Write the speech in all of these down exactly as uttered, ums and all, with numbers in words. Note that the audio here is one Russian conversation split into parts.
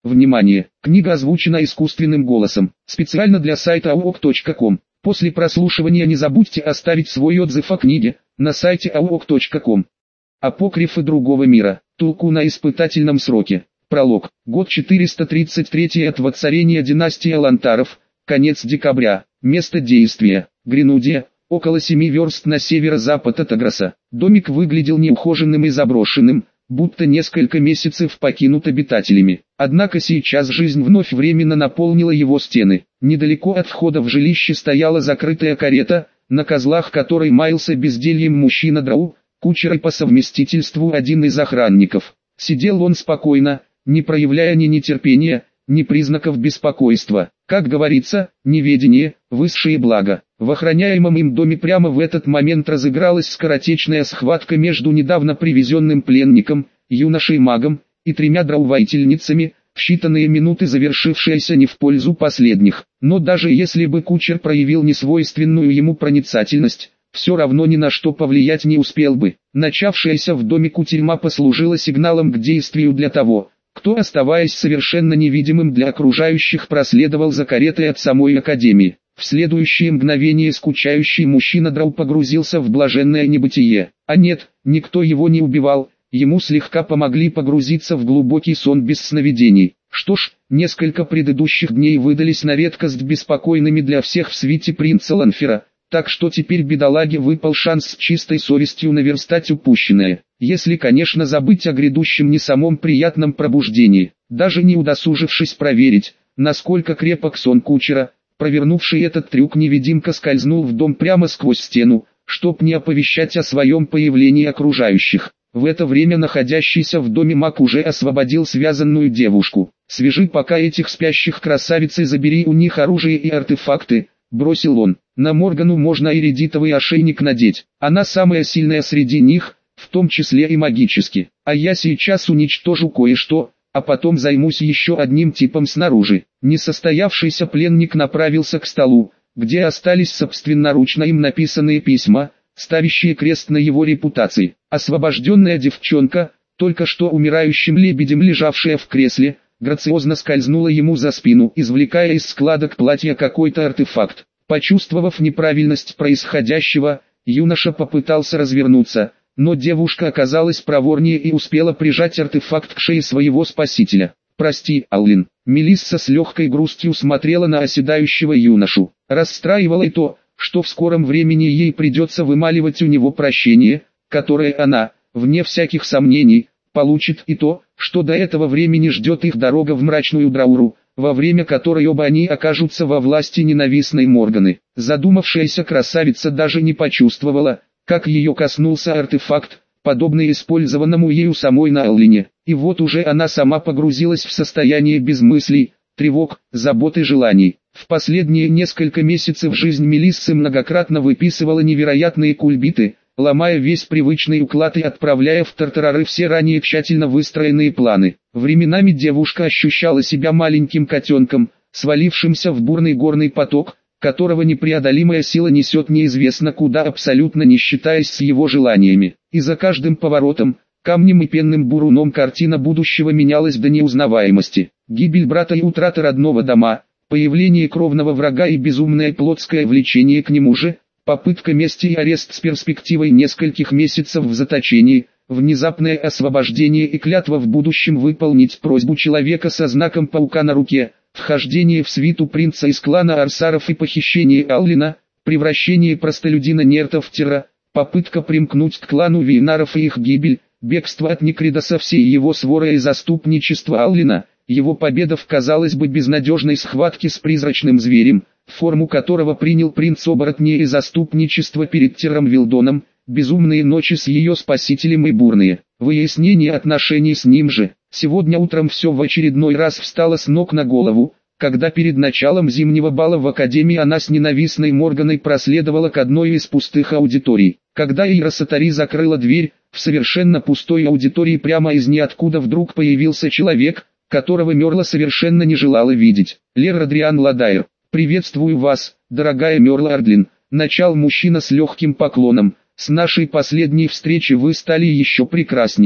Внимание! Книга озвучена искусственным голосом, специально для сайта ауок точка ком. После прослушивания не забудьте оставить свой отзыв о книге на сайте ауок точка ком. Апокрифы другого мира. Тулку на испытательном сроке. Пролог. Год четыреста тридцать три от воцарения династии Алантаров. Конец декабря. Место действия. Гренудия. Около семи верст на северо-запад от Аграса. Домик выглядел неухоженным и заброшенным, будто несколько месяцев покинут обитателями. Однако сейчас жизнь вновь временно наполнила его стены. Недалеко от входа в жилище стояла закрытая карета, на козлах которой маялся бездельем мужчина Драу, кучер и по совместительству один из охранников. Сидел он спокойно, не проявляя ни нетерпения, ни признаков беспокойства. Как говорится, неведение – высшее благо. В охраняемом им доме прямо в этот момент разыгралась скоротечная схватка между недавно привезенным пленником, юношей-магом, и тремя драувайительницами, в считанные минуты завершившаяся не в пользу последних. Но даже если бы кучер проявил несвойственную ему проницательность, все равно ни на что повлиять не успел бы. Начавшаяся в доме кутерьма послужила сигналом к действию для того, кто, оставаясь совершенно невидимым для окружающих, проследовал за каретой от самой академии. В следующее мгновение скучающий мужчина Драу погрузился в блаженное небытие. А нет, никто его не убивал, ему слегка помогли погрузиться в глубокий сон без сновидений. Что ж, несколько предыдущих дней выдались на редкость беспокойными для всех в свите принца Ланфера, так что теперь бедолаге выпал шанс с чистой совестью наверстать упущенное. Если, конечно, забыть о грядущем не самом приятном пробуждении, даже не удосужившись проверить, насколько крепок сон кучера. Провернувший этот трюк невидимка скользнул в дом прямо сквозь стену, чтоб не оповещать о своем появлении окружающих. В это время находящийся в доме маг уже освободил связанную девушку. «Свяжи пока этих спящих красавиц и забери у них оружие и артефакты», — бросил он. «На Моргану можно иридитовый ошейник надеть, она самая сильная среди них, в том числе и магически. А я сейчас уничтожу кое-что, а потом займусь еще одним типом снаружи». Несостоявшийся пленник направился к столу, где остались собственноручно им написанные письма, ставящие крест на его репутации. Освобожденная девчонка, только что умирающим лебедем лежавшая в кресле, грациозно скользнула ему за спину, извлекая из складок платья какой-то артефакт. Почувствовав неправильность происходящего, юноша попытался развернуться, но девушка оказалась проворнее и успела прижать артефакт к шее своего спасителя. «Прости, Аллин». Мелисса с легкой грустью смотрела на оседающего юношу. Расстраивало и то, что в скором времени ей придется вымаливать у него прощение, которое она, вне всяких сомнений, получит, и то, что до этого времени ждет их дорога в мрачную Драуру, во время которой оба они окажутся во власти ненавистной Морганы. Задумавшаяся красавица даже не почувствовала, как ее коснулся артефакт, подобный использованному ею самой на Аллине. И вот уже она сама погрузилась в состояние без мыслей, тревог, забот и желаний. В последние несколько месяцев жизнь Мелиссы многократно выписывала невероятные кульбиты, ломая весь привычный уклад и отправляя в тартарары все ранее тщательно выстроенные планы. Временами девушка ощущала себя маленьким котенком, свалившимся в бурный горный поток, которого непреодолимая сила несет неизвестно куда, абсолютно не считаясь с его желаниями. И за каждым поворотом, камнем и пенным буруном картина будущего менялась до неузнаваемости. Гибель брата и утрата родного дома, появление кровного врага и безумное плотское влечение к нему же, попытка мести и арест с перспективой нескольких месяцев в заточении, внезапное освобождение и клятва в будущем выполнить просьбу человека со знаком паука на руке, вхождение в свиту принца из клана Арсаров и похищение Аллина, превращение простолюдина Нерта в Тира, попытка примкнуть к клану Вейнаров и их гибель, бегство от Некрида со всей его сворой и заступничество Аллина, его победа в, казалось бы, безнадежной схватке с призрачным зверем, форму которого принял принц оборотней, и заступничество перед Тиром Вилдоном, безумные ночи с ее спасителем и бурные выяснение отношений с ним же. Сегодня утром все в очередной раз встало с ног на голову, когда перед началом зимнего бала в академии она с ненавистной Морганой проследовала к одной из пустых аудиторий. Когда Эйра Сатари закрыла дверь, в совершенно пустой аудитории прямо из ниоткуда вдруг появился человек, которого Мерла совершенно не желала видеть. Лер Адриан Ладайр. «Приветствую вас, дорогая Мерла Ардлин», — начал мужчина с легким поклоном. «С нашей последней встречи вы стали еще прекраснее,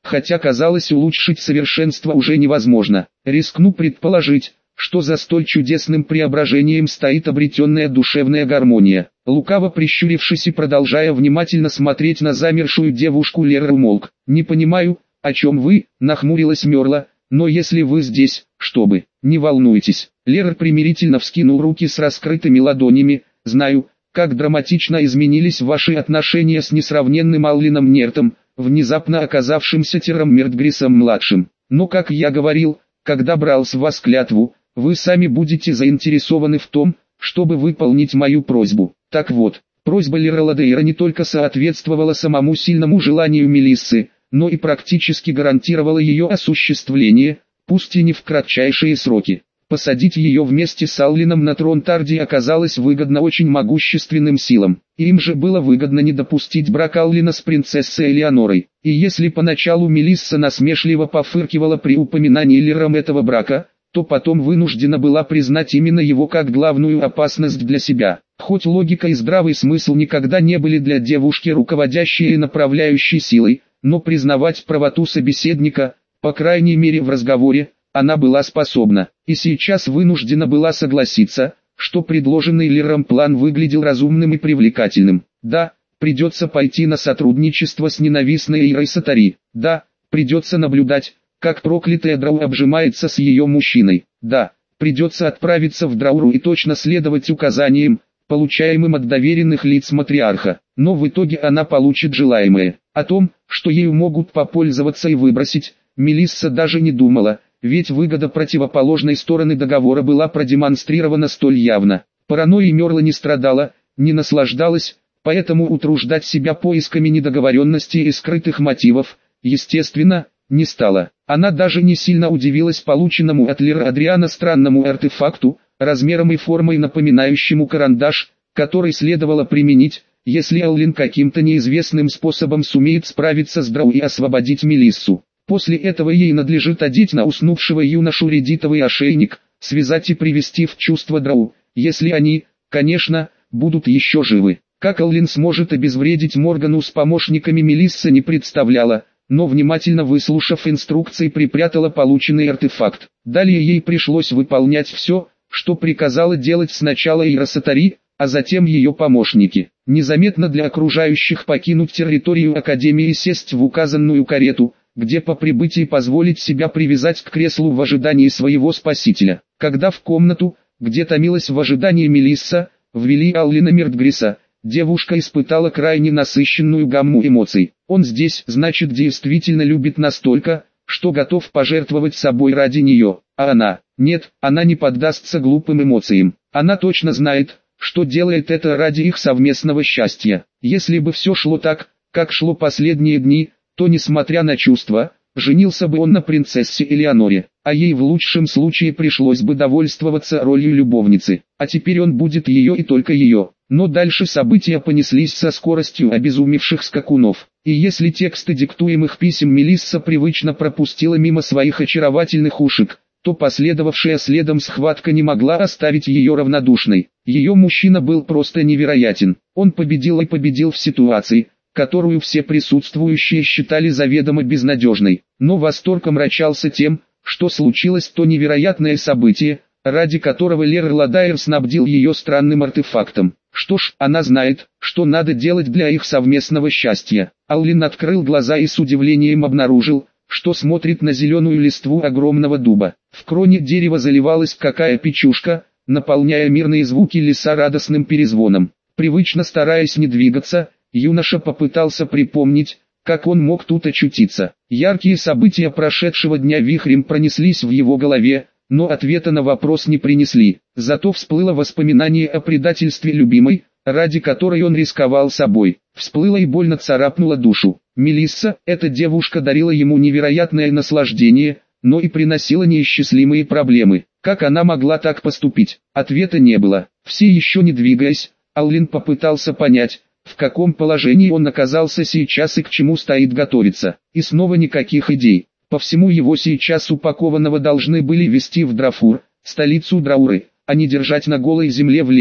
хотя казалось улучшить совершенство уже невозможно. Рискну предположить, что за столь чудесным преображением стоит обретенная душевная гармония. Лукаво прищурившись и продолжая внимательно смотреть на замершую девушку, Лерр умолк. «Не понимаю, о чем вы?» — нахмурилась Мерла, «но если вы здесь, чтобы...» «Не волнуйтесь». Лерр примирительно вскинул руки с раскрытыми ладонями. «Знаю, как драматично изменились ваши отношения с несравненным Аллином Нертом, внезапно оказавшимся Тером Мертгрисом-младшим. Но, как я говорил, когда брал с вас клятву, вы сами будете заинтересованы в том, чтобы выполнить мою просьбу. Так вот, просьба Лерра Ладейра не только соответствовала самому сильному желанию Мелиссы, но и практически гарантировала ее осуществление, пусть и не в кратчайшие сроки. Посадить ее вместе с Аллином на трон Тарди оказалось выгодно очень могущественным силам. Им же было выгодно не допустить брак Аллина с принцессой Элеонорой. И если поначалу Мелисса насмешливо пофыркивала при упоминании Лерром этого брака, то потом вынуждена была признать именно его как главную опасность для себя. Хоть логика и здравый смысл никогда не были для девушки руководящей и направляющей силой, но признавать правоту собеседника, по крайней мере в разговоре, она была способна, и сейчас вынуждена была согласиться, что предложенный Лерром план выглядел разумным и привлекательным. Да, придется пойти на сотрудничество с ненавистной Ирой Сатари. Да, придется наблюдать, как проклятая Драу обжимается с ее мужчиной. Да, придется отправиться в Драуру и точно следовать указаниям, получаемым от доверенных лиц матриарха. Но в итоге она получит желаемое. О том, что ею могут попользоваться и выбросить, Мелисса даже не думала. Ведь выгода противоположной стороны договора была продемонстрирована столь явно. Паранойей Мерла не страдала, не наслаждалась, поэтому утруждать себя поисками недоговоренностей и скрытых мотивов, естественно, не стала. Она даже не сильно удивилась полученному от Лерра Адриана странному артефакту, размером и формой напоминающему карандаш, который следовало применить, если Аллин каким-то неизвестным способом сумеет справиться с Драу и освободить Мелиссу. После этого ей надлежит одеть на уснувшего юношу редитовый ошейник, связать и привести в чувство Драу, если они, конечно, будут еще живы. Как Аллин сможет обезвредить Моргану с помощниками, Мелисса не представляла, но внимательно выслушав инструкции, припрятала полученный артефакт. Далее ей пришлось выполнять все, что приказала делать сначала Ира Сатари, а затем ее помощники. Незаметно для окружающих покинуть территорию Академии и сесть в указанную карету, где по прибытии позволить себя привязать к креслу в ожидании своего спасителя. Когда в комнату, где томилась в ожидании Мелисса, ввели Аллина Мертгриса, девушка испытала крайне насыщенную гамму эмоций. Он здесь, значит, действительно любит настолько, что готов пожертвовать собой ради нее. А она? Нет, она не поддастся глупым эмоциям. Она точно знает, что делает это ради их совместного счастья. Если бы все шло так, как шло последние дни, то, несмотря на чувства, женился бы он на принцессе Элеоноре, а ей в лучшем случае пришлось бы довольствоваться ролью любовницы, а теперь он будет ее и только ее. Но дальше события понеслись со скоростью обезумевших скакунов, и если тексты диктуемых писем Мелисса привычно пропустила мимо своих очаровательных ушек, то последовавшая следом схватка не могла оставить ее равнодушной. Ее мужчина был просто невероятен, он победил и победил в ситуации, которую все присутствующие считали заведомо безнадежной, но восторг омрачался тем, что случилось то невероятное событие, ради которого Лерр Ладейр снабдил ее странным артефактом. Что ж, она знает, что надо делать для их совместного счастья. Аллин открыл глаза и с удивлением обнаружил, что смотрит на зеленую листву огромного дуба. В кроне дерева заливалась какая печушка, наполняя мирные звуки леса радостным перезвоном. Привычно стараясь не двигаться, юноша попытался припомнить, как он мог тут очутиться. Яркие события прошедшего дня вихрем пронеслись в его голове, но ответа на вопрос не принесли. Зато всплыло воспоминание о предательстве любимой, ради которой он рисковал собой. Всплыло и больно царапнуло душу. Мелисса, эта девушка, дарила ему невероятное наслаждение, но и приносила неисчислимые проблемы. Как она могла так поступить? Ответа не было. Все еще не двигаясь, Аллин попытался понять, в каком положении он оказался сейчас и к чему стоит готовиться. И снова никаких идей. По всему его сейчас упакованного должны были везти в Драфур, столицу Драуры, а не держать на голой земле в лесу.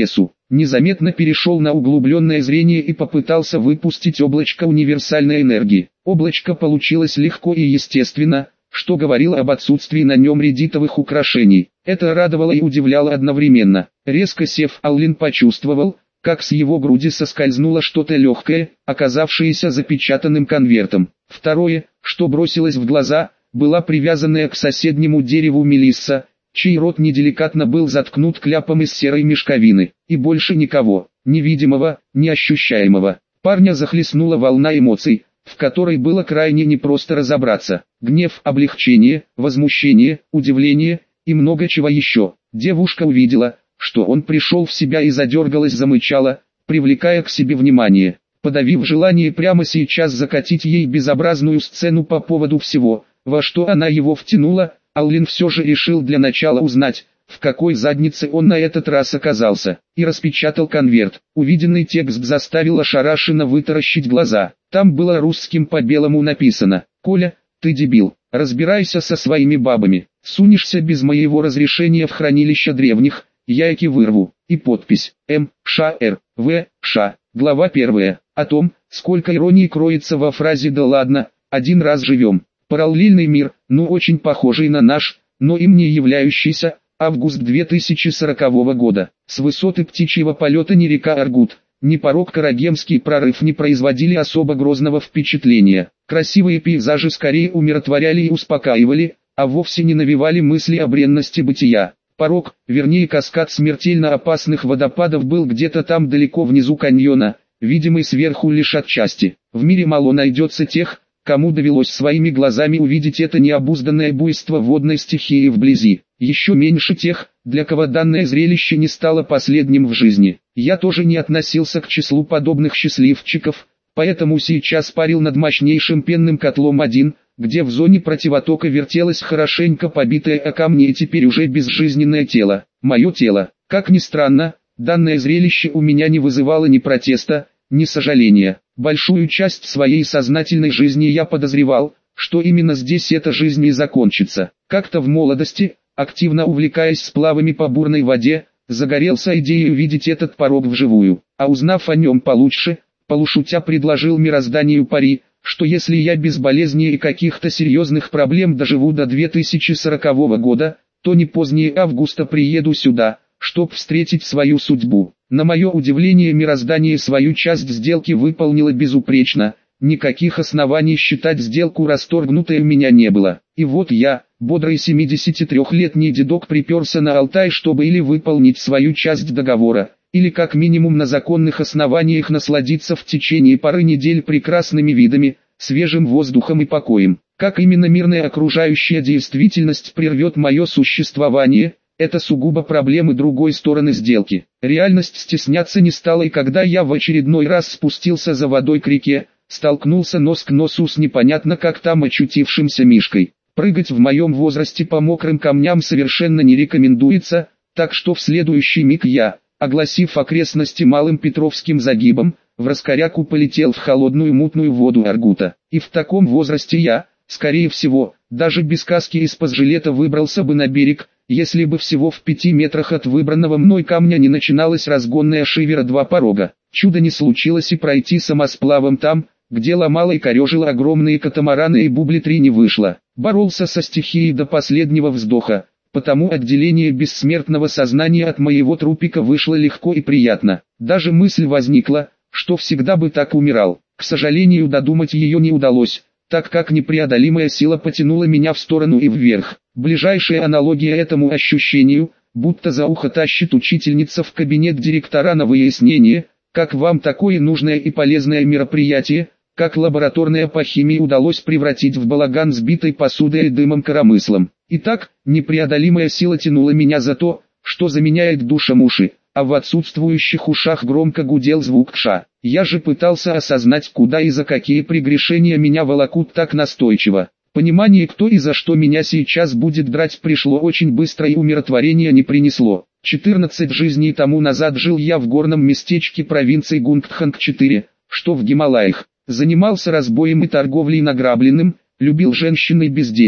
незаметно перешел на углубленное зрение и попытался выпустить облачко универсальной энергии. Облачко получилось легко и естественно, что говорило об отсутствии на нем редитовых украшений. Это радовало и удивляло одновременно. Резко сев, Аллин почувствовал, как с его груди соскользнуло что-то легкое, оказавшееся запечатанным конвертом. Второе, что бросилось в глаза, была привязанная к соседнему дереву Мелисса, чей рот неделикатно был заткнут кляпом из серой мешковины, и больше никого, ни видимого, ни ощущаемого. Парня захлестнула волна эмоций, в которой было крайне непросто разобраться. Гнев, облегчение, возмущение, удивление и много чего еще. Девушка увидела, что он пришел в себя и задергалась, замычала, привлекая к себе внимание. Подавив желание прямо сейчас закатить ей безобразную сцену по поводу всего, во что она его втянула, Аллин все же решил для начала узнать, в какой заднице он на этот раз оказался, и распечатал конверт. Увиденный текст заставил ошарашенно вытаращить глаза. Там было русским по белому написано: «Коля, ты дебил, разбирайся со своими бабами, сунешься без моего разрешения в хранилище древних, яйки вырву». И подпись: М. Ш. Р. В. Ш. Глава первая. О том, сколько иронии кроется во фразе «да ладно, один раз живем». Параллельный мир, ну очень похожий на наш, но им не являющийся. Август две тысячи сорокового года. С высоты птичьего полета ни река Аргут, ни порог Карагемский прорыв не производили особо грозного впечатления. Красивые пейзажи скорее умиротворяли и успокаивали, а вовсе не навевали мысли о бренности бытия. Порог, вернее каскад смертельно опасных водопадов, был где-то там далеко внизу каньона, видимый сверху лишь отчасти. В мире мало найдется тех, кому довелось своими глазами увидеть это необузданное буйство водной стихии вблизи. Еще меньше тех, для кого данное зрелище не стало последним в жизни. Я тоже не относился к числу подобных счастливчиков, поэтому сейчас парил над мощнейшим пенным котлом один, где в зоне противотока вертелось хорошенько побитое о камни и теперь уже безжизненное тело. Мое тело. Как ни странно, данное зрелище у меня не вызывало ни протеста, ни сожаления. Большую часть своей сознательной жизни я подозревал, что именно здесь эта жизнь и закончится. Как-то в молодости, активно увлекаясь сплавами по бурной воде, загорелся идеей увидеть этот порог вживую, а узнав о нем получше, полушутя предложил мирозданию пари, что если я без болезней и каких-то серьезных проблем доживу до две тысячи сорокового года, то не позднее августа приеду сюда, чтоб встретить свою судьбу. На мое удивление, мироздание свою часть сделки выполнило безупречно, никаких оснований считать сделку расторгнутой у меня не было. И вот я, бодрый семидесятитрёхлетний дедок, приперся на Алтай, чтобы или выполнить свою часть договора, или как минимум на законных основаниях насладиться в течение пары недель прекрасными видами, свежим воздухом и покоем. Как именно мирная окружающая действительность прервет мое существование, это сугубо проблемы другой стороны сделки. Реальность стесняться не стала, и когда я в очередной раз спустился за водой к реке, столкнулся нос к носу с непонятно как там очутившимся Мишкой. Прыгать в моем возрасте по мокрым камням совершенно не рекомендуется, так что в следующий миг я, огласив окрестности малым Петровским загибом, в раскоряку полетел в холодную мутную воду Аргута. И в таком возрасте я, скорее всего, даже без каски из-под жилета выбрался бы на берег, если бы всего в пяти метрах от выбранного мной камня не начиналась разгонная шивера два порога. Чудо не случилось, и пройти самосплавом там, где ломало и корежило огромные катамараны и бубли три, не вышло. Боролся со стихией до последнего вздоха, потому отделение бессмертного сознания от моего трупика вышло легко и приятно. Даже мысль возникла, что всегда бы так умирал. К сожалению, додумать ее не удалось, так как непреодолимая сила потянула меня в сторону и вверх. Ближайшая аналогия этому ощущению, будто за ухо тащит учительница в кабинет директора на выяснение, как вам такое нужное и полезное мероприятие, как лабораторное по химии, удалось превратить в балаган сбитой посудой и дымом коромыслом. Итак, непреодолимая сила тянула меня за то, что заменяет душам уши, а в отсутствующих ушах громко гудел звук ша. Я же пытался осознать, куда и за какие прегрешения меня волокут так настойчиво. Понимание, кто и за что меня сейчас будет драть, пришло очень быстро и умиротворения не принесло. четырнадцать жизней тому назад жил я в горном местечке провинции Гунгтханг четыре, что в Гималаях. Занимался разбоем и торговлей награбленным, любил женщин и безделье.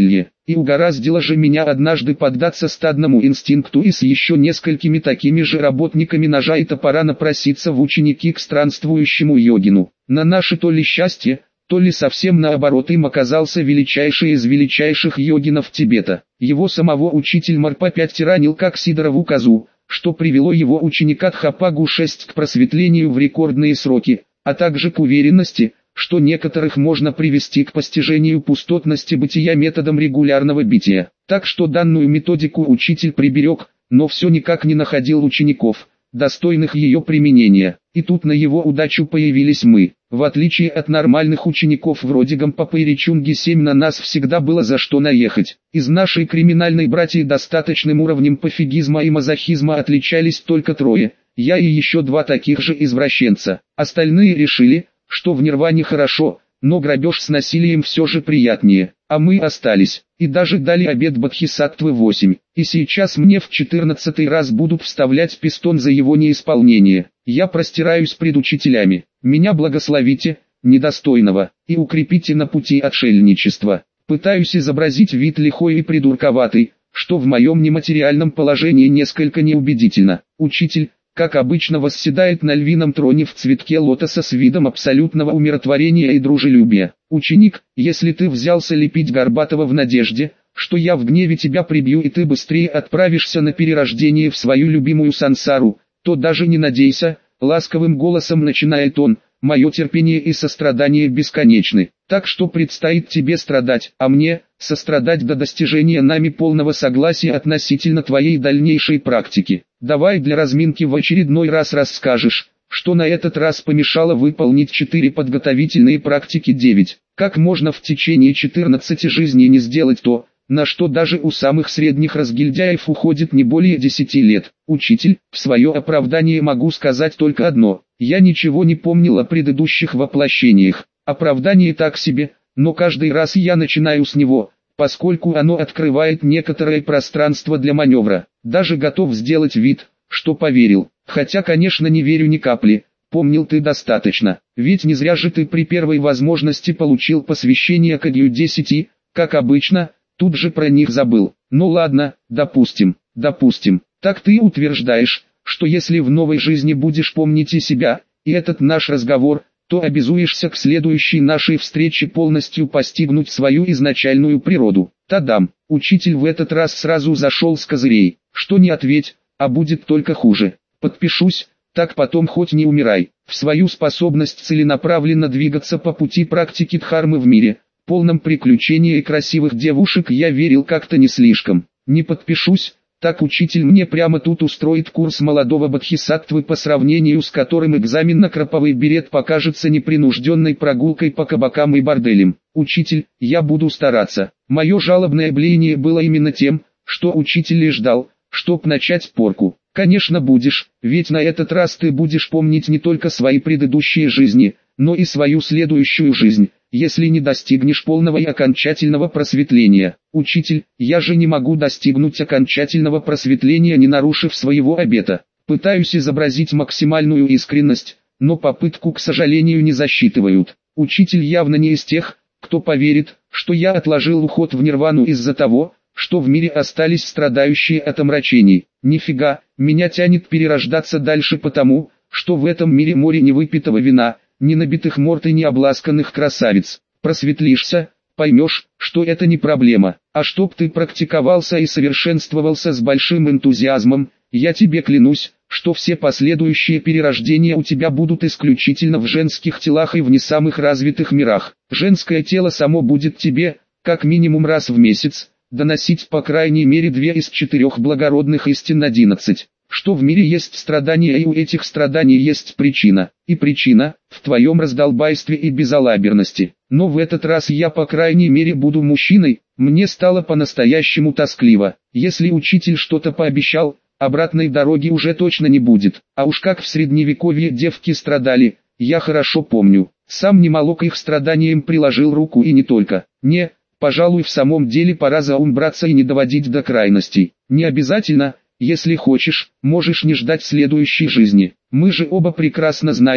И угораздило же меня однажды поддаться стадному инстинкту и с еще несколькими такими же работниками ножа и топора напроситься в ученики к странствующему йогину. На наше то ли счастье, то ли совсем наоборот, им оказался величайший из величайших йогинов Тибета. Его самого учитель Марпа пять тиранил как Сидорову козу, что привело его ученика Тхапагу шесть к просветлению в рекордные сроки, а также к уверенности, что некоторых можно привести к постижению пустотности бытия методом регулярного бития. Так что данную методику учитель приберег, но все никак не находил учеников, достойных ее применения. И тут на его удачу появились мы. В отличие от нормальных учеников вроде Гампапа и Ричунги семь, на нас всегда было за что наехать. Из нашей криминальной братьи достаточным уровнем пофигизма и мазохизма отличались только трое, я и еще два таких же извращенца. Остальные решили, что в нирване хорошо, но грабеж с насилием все же приятнее. А мы остались, и даже дали обет Бодхисаттвы восемь. И сейчас мне в четырнадцатый раз будут вставлять пистон за его неисполнение. Я простираюсь пред учителями. Меня благословите, недостойного, и укрепите на пути отшельничества. Пытаюсь изобразить вид лихой и придурковатый, что в моем нематериальном положении несколько неубедительно. Учитель, как обычно, восседает на львином троне в цветке лотоса с видом абсолютного умиротворения и дружелюбия. Ученик, если ты взялся лепить Горбатова в надежде, что я в гневе тебя прибью и ты быстрее отправишься на перерождение в свою любимую сансару, то даже не надейся, ласковым голосом начинает он, мое терпение и сострадание бесконечны. Так что предстоит тебе страдать, а мне – сострадать до достижения нами полного согласия относительно твоей дальнейшей практики. Давай для разминки в очередной раз расскажешь, что на этот раз помешало выполнить четыре подготовительные практики девять. Как можно в течение четырнадцати жизней не сделать то, на что даже у самых средних разгильдяев уходит не более десяти лет. Учитель, в свое оправдание могу сказать только одно: я ничего не помнил о предыдущих воплощениях. Оправдание так себе, но каждый раз я начинаю с него, поскольку оно открывает некоторое пространство для маневра. Даже готов сделать вид, что поверил, хотя, конечно, не верю ни капли. Помнил ты достаточно, ведь не зря же ты при первой возможности получил посвящение к Эгью десяти, как обычно, тут же про них забыл. Ну ладно, допустим, допустим, так ты утверждаешь, что если в новой жизни будешь помнить и себя, и этот наш разговор, то обязуешься к следующей нашей встрече полностью постигнуть свою изначальную природу. Тадам, учитель в этот раз сразу зашел с козырей, что не ответь, а будет только хуже. Подпишусь, так потом хоть не умирай. В свою способность целенаправленно двигаться по пути практики дхармы в мире, полном приключений и красивых девушек, я верил как-то не слишком. Не подпишусь, так учитель мне прямо тут устроит курс молодого бодхисаттвы, по сравнению с которым экзамен на краповый берет покажется непринужденной прогулкой по кабакам и борделям. Учитель, я буду стараться. Мое жалобное блеяние было именно тем, что учитель и ждал, чтоб начать порку. Конечно будешь, ведь на этот раз ты будешь помнить не только свои предыдущие жизни, но и свою следующую жизнь, если не достигнешь полного и окончательного просветления. Учитель, я же не могу достигнуть окончательного просветления, не нарушив своего обета. Пытаюсь изобразить максимальную искренность, но попытку, к сожалению, не засчитывают. Учитель явно не из тех, кто поверит, что я отложил уход в нирвану из-за того, что в мире остались страдающие от омрачений. Нифига, меня тянет перерождаться дальше потому, что в этом мире море невыпитого вина, ни набитых морд и не обласканных красавиц. Просветлишься, поймешь, что это не проблема. А чтоб ты практиковался и совершенствовался с большим энтузиазмом, я тебе клянусь, что все последующие перерождения у тебя будут исключительно в женских телах и в не самых развитых мирах. Женское тело само будет тебе, как минимум раз в месяц, доносить по крайней мере две из четырех благородных истин одиннадцать. Что в мире есть страдания, и у этих страданий есть причина. И причина в твоем раздолбайстве и безалаберности. Но в этот раз я по крайней мере буду мужчиной. Мне стало по-настоящему тоскливо. Если учитель что-то пообещал, обратной дороги уже точно не будет. А уж как в средневековье девки страдали, я хорошо помню. Сам немалок их страданиям приложил руку, и не только. Не, пожалуй, в самом деле пора за ум браться и не доводить до крайностей. Не обязательно. Если хочешь, можешь не ждать следующей жизни. Мы же оба прекрасно знаем,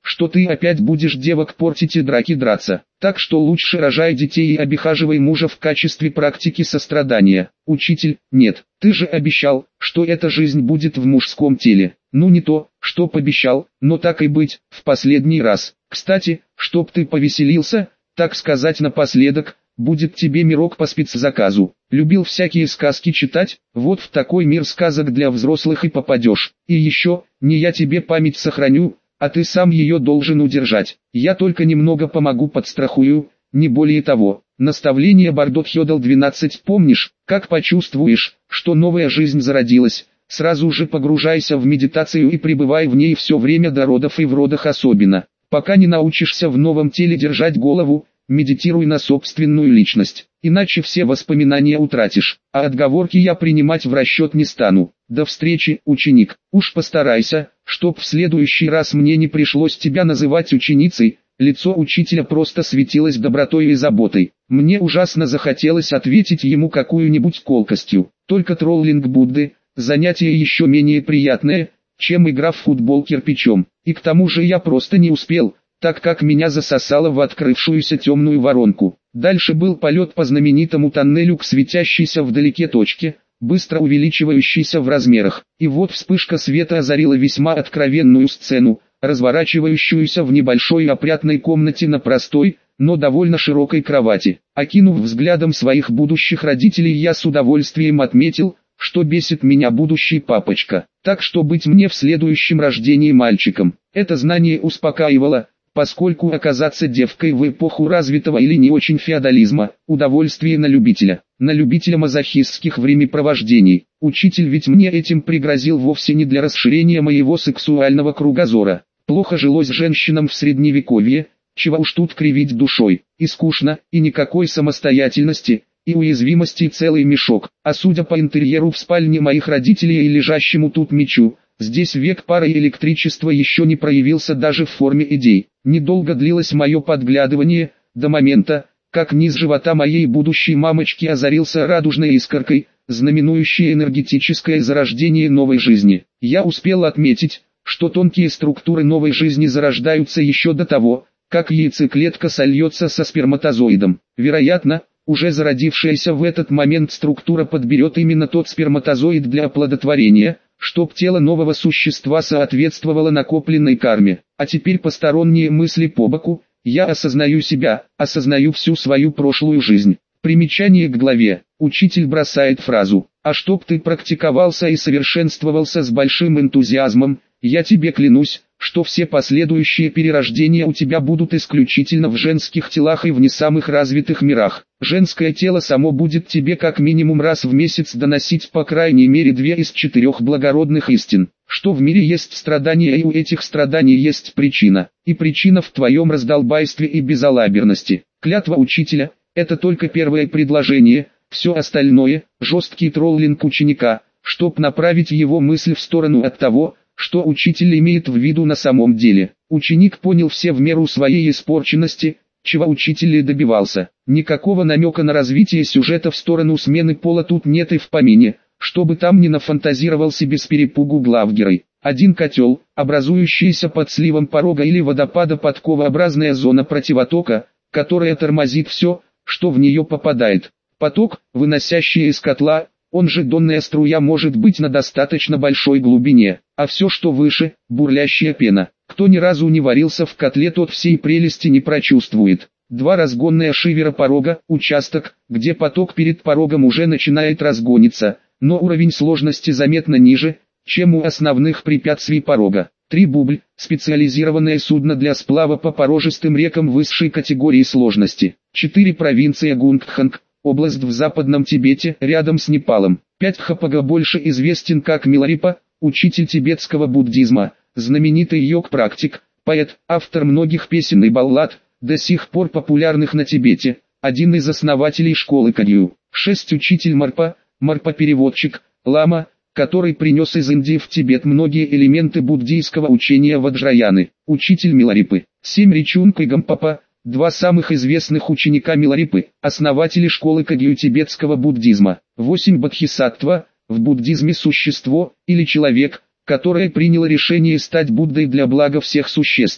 что ты опять будешь девок портить и драки драться. Так что лучше рожай детей и обихаживай мужа в качестве практики сострадания. Учитель: нет, ты же обещал, что эта жизнь будет в мужском теле. Ну не то, что пообещал, но так и быть, в последний раз. Кстати, чтоб ты повеселился, так сказать напоследок, будет тебе мирок по спецзаказу. Любил всякие сказки читать, вот в такой мир сказок для взрослых и попадешь. И еще, не я тебе память сохраню, а ты сам ее должен удержать. Я только немного помогу, подстрахую, не более того. Наставление Бардот Хёдал двенадцать. Помнишь, как почувствуешь, что новая жизнь зародилась, сразу же погружайся в медитацию и пребывай в ней все время до родов и в родах особенно. Пока не научишься в новом теле держать голову, медитируй на собственную личность, иначе все воспоминания утратишь, а отговорки я принимать в расчет не стану. До встречи, ученик. Уж постарайся, чтоб в следующий раз мне не пришлось тебя называть ученицей. Лицо учителя просто светилось добротой и заботой. Мне ужасно захотелось ответить ему какую-нибудь колкостью. Только троллинг Будды – занятие еще менее приятное, чем игра в футбол кирпичом. И к тому же я просто не успел, так как меня засосало в открывшуюся темную воронку. Дальше был полет по знаменитому тоннелю к светящейся вдалеке точке, быстро увеличивающейся в размерах. И вот вспышка света озарила весьма откровенную сцену, разворачивающуюся в небольшой опрятной комнате на простой, но довольно широкой кровати. Окинув взглядом своих будущих родителей, я с удовольствием отметил, что бесит меня будущий папочка. Так что быть мне в следующем рождении мальчиком, это знание успокаивало, поскольку оказаться девкой в эпоху развитого или не очень феодализма – удовольствие на любителя, на любителя мазохистских времяпровождений. Учитель ведь мне этим пригрозил вовсе не для расширения моего сексуального кругозора. Плохо жилось женщинам в средневековье, чего уж тут кривить душой, и скучно, и никакой самостоятельности, и уязвимости целый мешок. А судя по интерьеру в спальне моих родителей и лежащему тут мечу, здесь век пара и электричества еще не проявился даже в форме идей. Недолго длилось мое подглядывание, до момента, как низ живота моей будущей мамочки озарился радужной искоркой, знаменующей энергетическое зарождение новой жизни. Я успел отметить, что тонкие структуры новой жизни зарождаются еще до того, как яйцеклетка сольется со сперматозоидом. Вероятно, уже зародившаяся в этот момент структура подберет именно тот сперматозоид для оплодотворения, чтоб тело нового существа соответствовало накопленной карме. А теперь посторонние мысли по боку, я осознаю себя, осознаю всю свою прошлую жизнь. Примечание к главе. Учитель бросает фразу: «А чтоб ты практиковался и совершенствовался с большим энтузиазмом, я тебе клянусь, что все последующие перерождения у тебя будут исключительно в женских телах и в не самых развитых мирах. Женское тело само будет тебе как минимум раз в месяц доносить по крайней мере две из четырех благородных истин, что в мире есть страдания и у этих страданий есть причина, и причина в твоем раздолбайстве и безалаберности». Клятва учителя – это только первое предложение, все остальное – жесткий троллинг ученика, чтоб направить его мысль в сторону от того, что учитель имеет в виду на самом деле. Ученик понял все в меру своей испорченности, чего учитель и добивался. Никакого намека на развитие сюжета в сторону смены пола тут нет и в помине, чтобы там не нафантазировал себе с перепугу главгерой. Один котел, образующийся под сливом порога или водопада подковообразная зона противотока, которая тормозит все, что в нее попадает. Поток, выносящий из котла, он же донная струя, может быть на достаточно большой глубине, а все что выше – бурлящая пена. Кто ни разу не варился в котле, тот всей прелести не прочувствует. Два разгонные шивера порога, участок, где поток перед порогом уже начинает разгониться, но уровень сложности заметно ниже, чем у основных препятствий порога. Три бубль, специализированное судно для сплава по порожистым рекам высшей категории сложности. Четыре провинция Гунгханг, область в Западном Тибете, рядом с Непалом. Пять Хапага больше известен как Миларипа, учитель тибетского буддизма, знаменитый йог-практик, поэт, автор многих песен и баллад, до сих пор популярных на Тибете, один из основателей школы Кагью. Шесть Учитель Марпа, Марпа-переводчик, лама, который принес из Индии в Тибет многие элементы буддийского учения Ваджраяны. Учитель Миларипы. Семь Ричунг и Гампапа, два самых известных ученика Миларипы, основатели школы Кагью тибетского буддизма. Восемь Бодхисаттва, в буддизме существо, или человек, которое приняло решение стать Буддой для блага всех существ.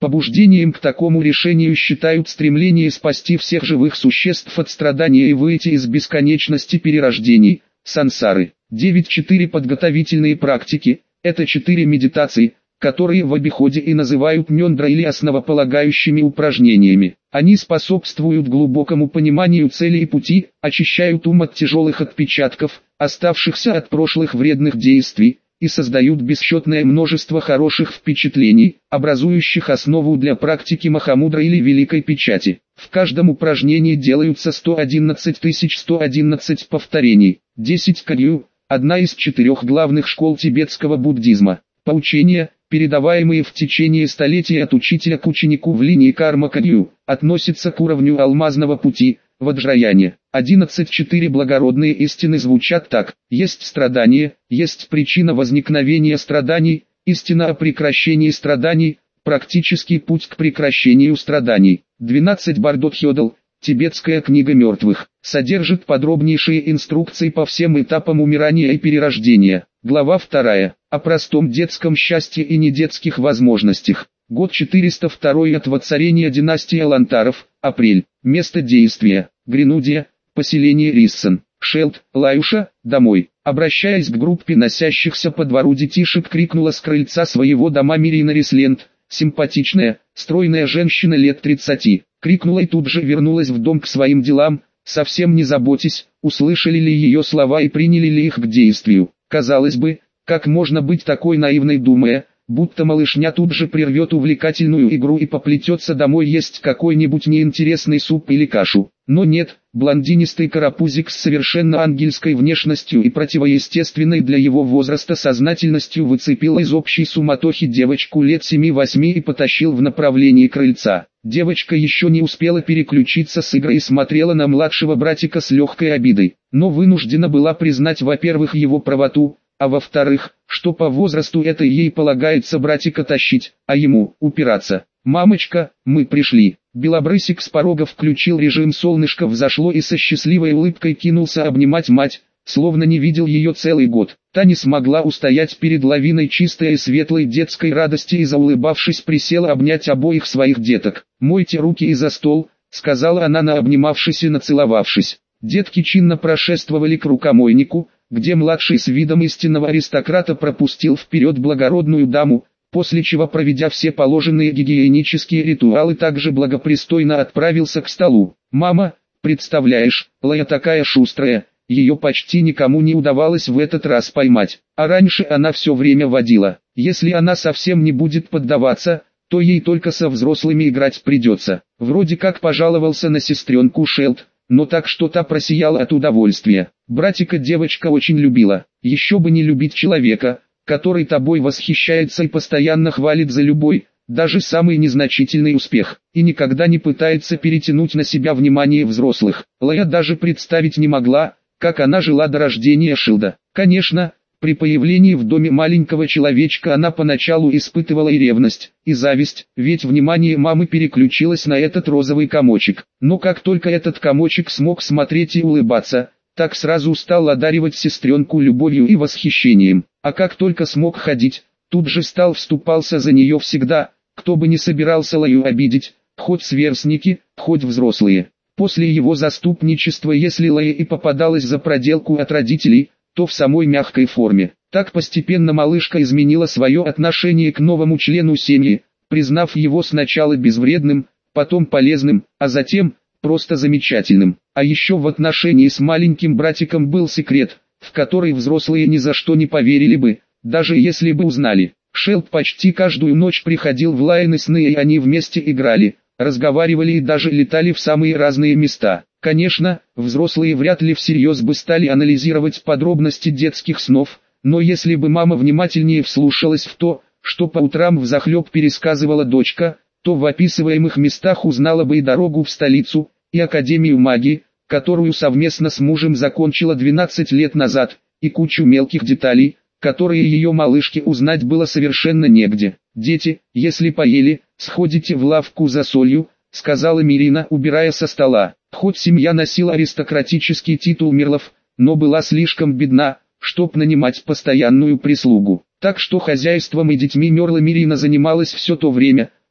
Побуждением к такому решению считают стремление спасти всех живых существ от страдания и выйти из бесконечности перерождений, сансары. девять четыре Подготовительные практики – это четыре медитации, которые в обиходе и называют ньондра или основополагающими упражнениями. Они способствуют глубокому пониманию цели и пути, очищают ум от тяжелых отпечатков, оставшихся от прошлых вредных действий, и создают бесчетное множество хороших впечатлений, образующих основу для практики Махамудра или Великой Печати. В каждом упражнении делаются сто одиннадцать тысяч сто одиннадцать повторений. десять Кагью – одна из четырех главных школ тибетского буддизма. Поучения, передаваемые в течение столетий от учителя к ученику в линии карма Кагью, относятся к уровню алмазного пути, ваджраяне. одиннадцать четыре Благородные истины звучат так: есть страдание, есть причина возникновения страданий, истина о прекращении страданий, практический путь к прекращению страданий. двенадцать Бардот-Хёдл, тибетская книга мертвых, содержит подробнейшие инструкции по всем этапам умирания и перерождения. Глава вторая. О простом детском счастье и недетских возможностях. Год четыреста второй от воцарения династии Алантаров, апрель. Место действия: Гренудия, поселение Риссен. Шелд, Лаюша, домой. Обращаясь к группе носящихся по двору детишек, крикнула с крыльца своего дома Мирина Рисленд, симпатичная, стройная женщина лет тридцати. Крикнула и тут же вернулась в дом к своим делам, совсем не заботясь, услышали ли ее слова и приняли ли их к действию. Казалось бы, как можно быть такой наивной, думая, будто малышня тут же прервет увлекательную игру и поплетется домой есть какой-нибудь неинтересный суп или кашу. Но нет, блондинистый карапузик с совершенно ангельской внешностью и противоестественной для его возраста сознательностью выцепил из общей суматохи девочку лет семи-восьми и потащил в направлении крыльца. Девочка еще не успела переключиться с игры и смотрела на младшего братика с легкой обидой, но вынуждена была признать, во-первых, его правоту, а во-вторых, что по возрасту это ей полагается братика тащить, а ему упираться. «Мамочка, мы пришли». Белобрысик с порога включил режим «Солнышко взошло» и со счастливой улыбкой кинулся обнимать мать, словно не видел ее целый год. Та не смогла устоять перед лавиной чистой и светлой детской радости и, заулыбавшись, присела обнять обоих своих деток. «Мойте руки и за стол», — сказала она, наобнимавшись и нацеловавшись. Детки чинно прошествовали к рукомойнику, где младший с видом истинного аристократа пропустил вперед благородную даму, после чего, проведя все положенные гигиенические ритуалы, также благопристойно отправился к столу. «Мама, представляешь, Лая такая шустрая, ее почти никому не удавалось в этот раз поймать, а раньше она все время водила. Если она совсем не будет поддаваться, то ей только со взрослыми играть придется». Вроде как пожаловался на сестренку Шелд, но так что та просияла от удовольствия. Братика девочка очень любила, еще бы не любить человека, который тобой восхищается и постоянно хвалит за любой, даже самый незначительный успех, и никогда не пытается перетянуть на себя внимание взрослых. Лая даже представить не могла, как она жила до рождения Шилда. Конечно, при появлении в доме маленького человечка она поначалу испытывала и ревность, и зависть, ведь внимание мамы переключилось на этот розовый комочек. Но как только этот комочек смог смотреть и улыбаться, так сразу стал одаривать сестренку любовью и восхищением. А как только смог ходить, тут же стал вступался за нее всегда, кто бы ни собирался Лаю обидеть, хоть сверстники, хоть взрослые. После его заступничества, если Лая и попадалась за проделку от родителей, то в самой мягкой форме. Так постепенно малышка изменила свое отношение к новому члену семьи, признав его сначала безвредным, потом полезным, а затем просто замечательным. А еще в отношении с маленьким братиком был секрет, в который взрослые ни за что не поверили бы, даже если бы узнали. Шелд почти каждую ночь приходил в Лайны сны, и они вместе играли, разговаривали и даже летали в самые разные места. Конечно, взрослые вряд ли всерьез бы стали анализировать подробности детских снов, но если бы мама внимательнее вслушалась в то, что по утрам взахлеб пересказывала дочка, то в описываемых местах узнала бы и дорогу в столицу, и Академию магии, которую совместно с мужем закончила двенадцать лет назад, и кучу мелких деталей, которые ее малышке узнать было совершенно негде. «Дети, если поели, сходите в лавку за солью», — сказала Мирина, убирая со стола. Хоть семья носила аристократический титул Мирлов, но была слишком бедна, чтоб нанимать постоянную прислугу. Так что хозяйством и детьми Мерла Мирина занималась все то время,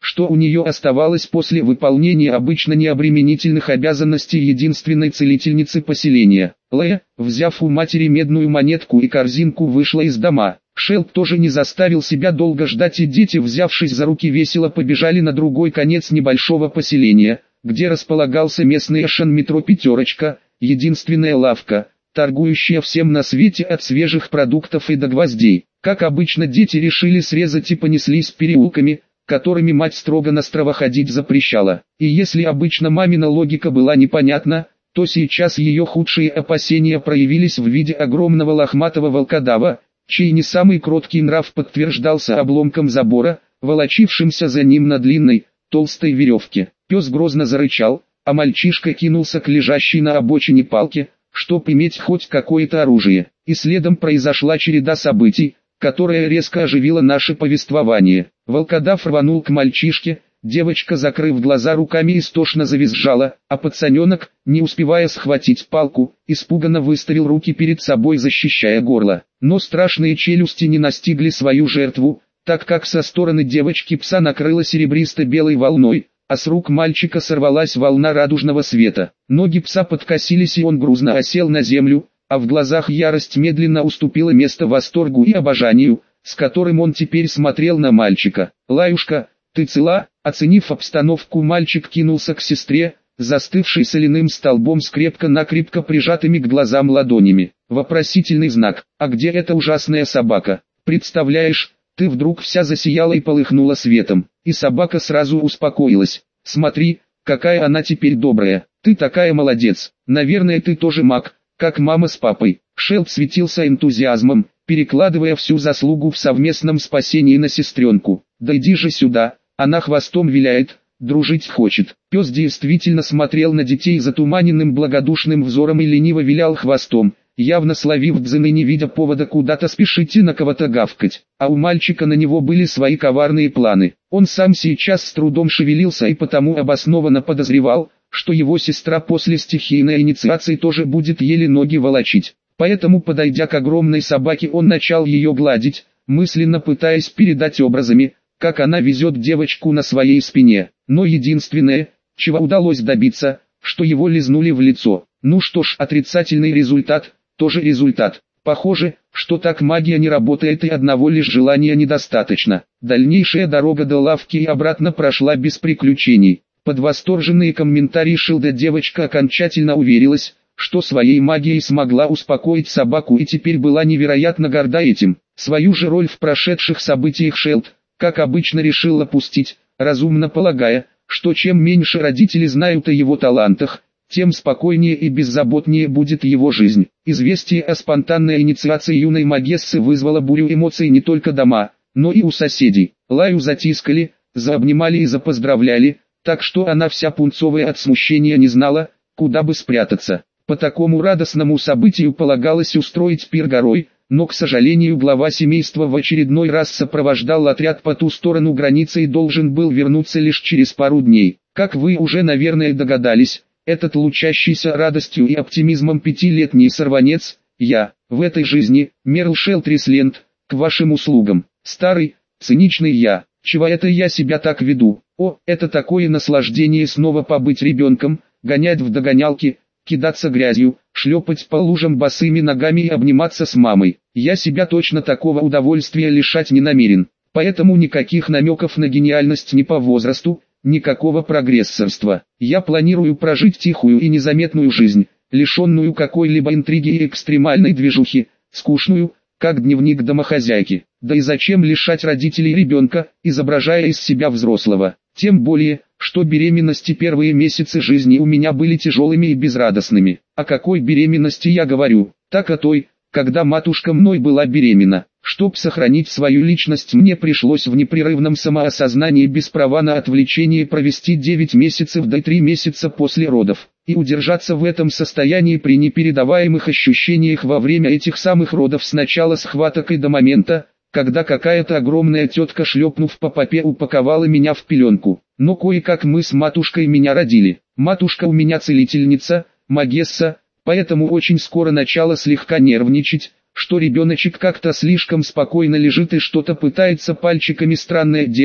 что у нее оставалось после выполнения обычно необременительных обязанностей единственной целительницы поселения. Лея, взяв у матери медную монетку и корзинку, вышла из дома. Шелп тоже не заставил себя долго ждать, и дети, взявшись за руки, весело побежали на другой конец небольшого поселения, где располагался местный эшен метро «Пятерочка», единственная лавка, торгующая всем на свете от свежих продуктов и до гвоздей. Как обычно, дети решили срезать и понеслись переулками, которыми мать строго-настрого ходить запрещала. И если обычно мамина логика была непонятна, то сейчас ее худшие опасения проявились в виде огромного лохматого волкодава, чей не самый кроткий нрав подтверждался обломком забора, волочившимся за ним на длинной, толстой веревке. Пес грозно зарычал, а мальчишка кинулся к лежащей на обочине палке, чтоб иметь хоть какое-то оружие. И следом произошла череда событий, которая резко оживила наше повествование. Волкодав рванул к мальчишке, девочка, закрыв глаза руками, истошно завизжала, а пацаненок, не успевая схватить палку, испуганно выставил руки перед собой, защищая горло. Но страшные челюсти не настигли свою жертву, так как со стороны девочки пса накрыла серебристо-белой волной, а с рук мальчика сорвалась волна радужного света. Ноги пса подкосились, и он грузно осел на землю, а в глазах ярость медленно уступила место восторгу и обожанию, с которым он теперь смотрел на мальчика. «Лаюшка, ты цела?» Оценив обстановку, мальчик кинулся к сестре, застывшей соляным столбом с крепко-накрепко прижатыми к глазам ладонями. Вопросительный знак. «А где эта ужасная собака? Представляешь?» Ты вдруг вся засияла и полыхнула светом, и собака сразу успокоилась. «Смотри, какая она теперь добрая, ты такая молодец, наверное, ты тоже маг, как мама с папой». Шелп светился энтузиазмом, перекладывая всю заслугу в совместном спасении на сестренку. «Да иди же сюда, она хвостом виляет, дружить хочет». Пес действительно смотрел на детей затуманенным благодушным взором и лениво вилял хвостом, явно словив дзены, не видя повода куда-то спешить и на кого-то гавкать. А у мальчика на него были свои коварные планы. Он сам сейчас с трудом шевелился и потому обоснованно подозревал, что его сестра после стихийной инициации тоже будет еле ноги волочить. Поэтому, подойдя к огромной собаке, он начал ее гладить, мысленно пытаясь передать образами, как она везет девочку на своей спине. Но единственное, чего удалось добиться, что его лизнули в лицо. Ну что ж, отрицательный результат – тоже результат. Похоже, что так магия не работает, и одного лишь желания недостаточно. Дальнейшая дорога до лавки и обратно прошла без приключений. Под восторженные комментарии Шилда девочка окончательно уверилась, что своей магией смогла успокоить собаку, и теперь была невероятно горда этим. Свою же роль в прошедших событиях Шелд, как обычно, решил опустить, разумно полагая, что чем меньше родители знают о его талантах, тем спокойнее и беззаботнее будет его жизнь. Известие о спонтанной инициации юной магессы вызвало бурю эмоций не только дома, но и у соседей. Лаю затискали, заобнимали и запоздравляли, так что она вся пунцовая от смущения не знала, куда бы спрятаться. По такому радостному событию полагалось устроить пир горой, но, к сожалению, глава семейства в очередной раз сопровождал отряд по ту сторону границы и должен был вернуться лишь через пару дней. Как вы уже, наверное, догадались, этот лучащийся радостью и оптимизмом пятилетний сорванец, я, в этой жизни, Мерл Шелтрисленд, к вашим услугам. Старый, циничный я, чего это я себя так веду? О, это такое наслаждение снова побыть ребенком, гонять в догонялки, кидаться грязью, шлепать по лужам босыми ногами и обниматься с мамой. Я себя точно такого удовольствия лишать не намерен, поэтому никаких намеков на гениальность ни по возрасту, никакого прогрессорства. Я планирую прожить тихую и незаметную жизнь, лишенную какой-либо интриги и экстремальной движухи, скучную, как дневник домохозяйки. Да и зачем лишать родителей ребенка, изображая из себя взрослого? Тем более, что беременности первые месяцы жизни у меня были тяжелыми и безрадостными. О какой беременности я говорю? Так о той, когда матушка мной была беременна. Чтоб сохранить свою личность, мне пришлось в непрерывном самоосознании без права на отвлечение провести девять месяцев до три месяца после родов, и удержаться в этом состоянии при непередаваемых ощущениях во время этих самых родов с начала схваток и до момента, когда какая-то огромная тетка, шлепнув по попе, упаковала меня в пеленку. Но кое-как мы с матушкой меня родили. Матушка у меня целительница, магесса, поэтому очень скоро начала слегка нервничать, что ребеночек как-то слишком спокойно лежит и что-то пытается пальчиками странное делать,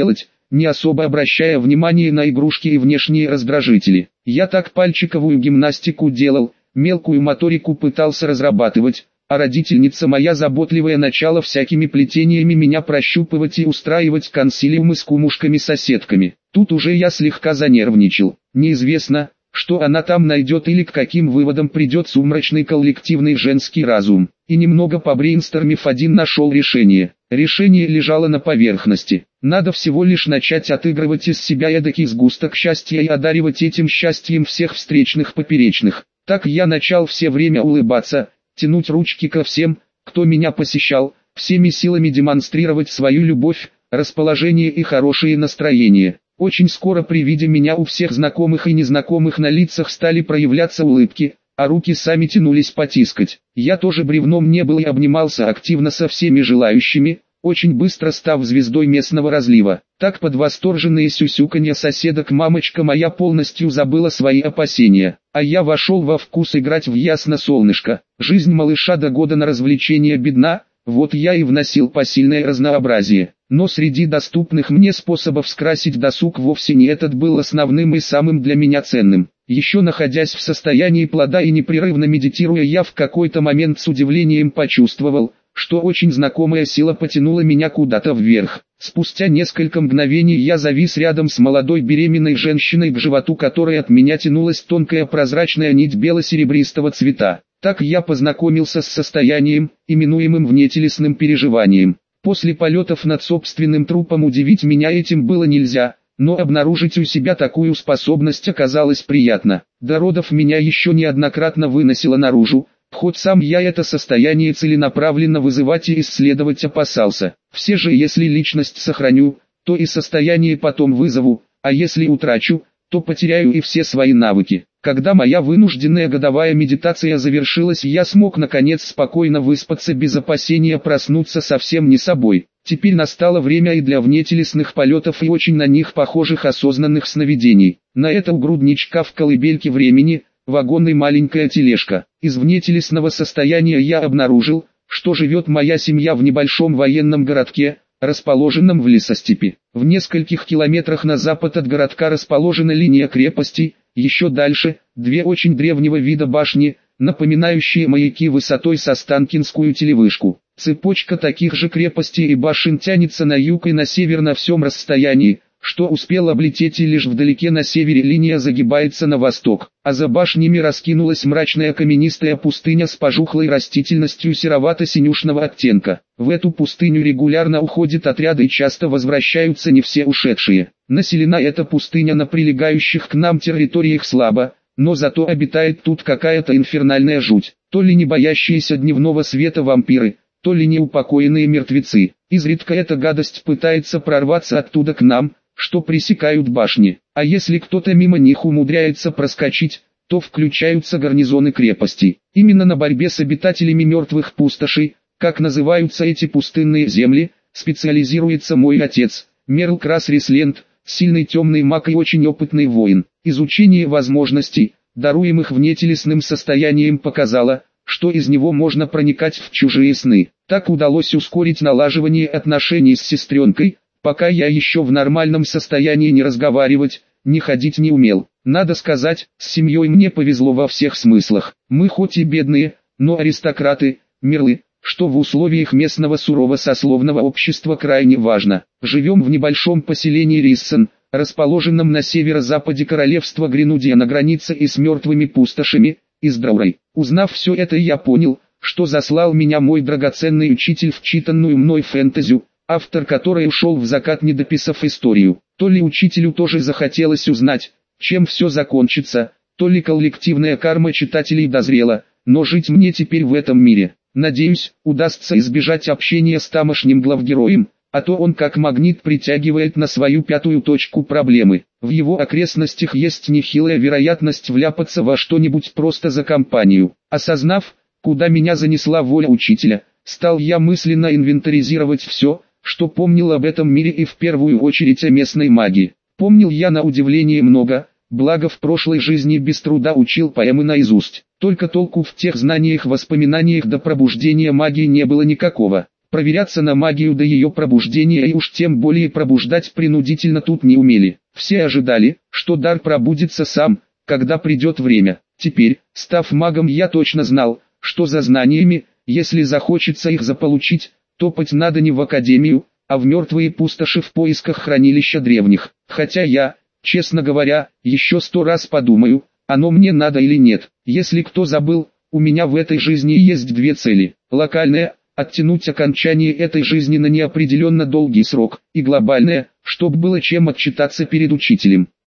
не особо обращая внимание на игрушки и внешние раздражители. Я так пальчиковую гимнастику делал, мелкую моторику пытался разрабатывать, а родительница моя заботливая начала всякими плетениями меня прощупывать и устраивать консилиумы с кумушками-соседками. Тут уже я слегка занервничал. Неизвестно, что она там найдет или к каким выводам придет сумрачный коллективный женский разум. И немного побрейнстормив, один нашел решение. Решение лежало на поверхности. Надо всего лишь начать отыгрывать из себя эдакий сгусток счастья и одаривать этим счастьем всех встречных поперечных. Так я начал все время улыбаться, тянуть ручки ко всем, кто меня посещал, всеми силами демонстрировать свою любовь, расположение и хорошее настроение. Очень скоро при виде меня у всех знакомых и незнакомых на лицах стали проявляться улыбки, а руки сами тянулись потискать. Я тоже бревном не был и обнимался активно со всеми желающими, очень быстро став звездой местного разлива. Так под восторженные сюсюканье соседок мамочка моя полностью забыла свои опасения, а я вошел во вкус играть в ясно солнышко. Жизнь малыша до года на развлечения бедна, вот я и вносил посильное разнообразие. Но среди доступных мне способов скрасить досуг вовсе не этот был основным и самым для меня ценным. Еще находясь в состоянии плода и непрерывно медитируя, я в какой-то момент с удивлением почувствовал, что очень знакомая сила потянула меня куда-то вверх. Спустя несколько мгновений я завис рядом с молодой беременной женщиной, к животу которой от меня тянулась тонкая прозрачная нить бело-серебристого цвета. Так я познакомился с состоянием, именуемым внетелесным переживанием. После полетов над собственным трупом удивить меня этим было нельзя, но обнаружить у себя такую способность оказалось приятно. До родов меня еще неоднократно выносило наружу, хоть сам я это состояние целенаправленно вызывать и исследовать опасался. Все же если личность сохраню, то и состояние потом вызову, а если утрачу, то потеряю и все свои навыки. Когда моя вынужденная годовая медитация завершилась, я смог наконец спокойно выспаться без опасения проснуться совсем не собой. Теперь настало время и для внетелесных полетов и очень на них похожих осознанных сновидений. На это у грудничка в колыбельке времени, вагонной маленькая тележка. Из внетелесного состояния я обнаружил, что живет моя семья в небольшом военном городке, расположенном в лесостепи. В нескольких километрах на запад от городка расположена линия крепостей, еще дальше – две очень древнего вида башни, напоминающие маяки высотой со Останкинскую телевышку. Цепочка таких же крепостей и башен тянется на юг и на север на всем расстоянии, что успел облететь, и лишь вдалеке на севере линия загибается на восток, а за башнями раскинулась мрачная каменистая пустыня с пожухлой растительностью серовато-синюшного оттенка. В эту пустыню регулярно уходят отряды и часто возвращаются не все ушедшие. Населена эта пустыня на прилегающих к нам территориях слабо, но зато обитает тут какая-то инфернальная жуть, то ли не боящиеся дневного света вампиры, то ли неупокоенные мертвецы. Изредка эта гадость пытается прорваться оттуда к нам, что пресекают башни, а если кто-то мимо них умудряется проскочить, то включаются гарнизоны крепости. Именно на борьбе с обитателями мертвых пустошей, как называются эти пустынные земли, специализируется мой отец, Мерл Крас Рисленд, сильный темный маг и очень опытный воин. Изучение возможностей, даруемых внетелесным состоянием, показало, что из него можно проникать в чужие сны. Так удалось ускорить налаживание отношений с сестренкой, пока я еще в нормальном состоянии не разговаривать, не ходить не умел. Надо сказать, с семьей мне повезло во всех смыслах. Мы хоть и бедные, но аристократы, мерлы, что в условиях местного сурово-сословного общества крайне важно. Живем в небольшом поселении Риссен, расположенном на северо-западе королевства Гренудия на границе и с мертвыми пустошами, и с Драурой. Узнав все это, я понял, что заслал меня мой драгоценный учитель в читанную мной фэнтезию, автор которой ушел в закат, не дописав историю. То ли учителю тоже захотелось узнать, чем все закончится, то ли коллективная карма читателей дозрела, но жить мне теперь в этом мире. Надеюсь, удастся избежать общения с тамошним главгероем, а то он как магнит притягивает на свою пятую точку проблемы. В его окрестностях есть нехилая вероятность вляпаться во что-нибудь просто за компанию. Осознав, куда меня занесла воля учителя, стал я мысленно инвентаризировать все, что помнил об этом мире и в первую очередь о местной магии. Помнил я на удивление много, благо в прошлой жизни без труда учил поэмы наизусть. Только толку в тех знаниях, воспоминаниях до пробуждения магии не было никакого. Проверяться на магию до ее пробуждения и уж тем более пробуждать принудительно тут не умели. Все ожидали, что дар пробудится сам, когда придет время. Теперь, став магом, я точно знал, что за знаниями, если захочется их заполучить, топать надо не в академию, а в мертвые пустоши в поисках хранилища древних. Хотя я, честно говоря, еще сто раз подумаю, оно мне надо или нет. Если кто забыл, у меня в этой жизни есть две цели. Локальная – оттянуть окончание этой жизни на неопределенно долгий срок, и глобальная – чтобы было чем отчитаться перед учителем.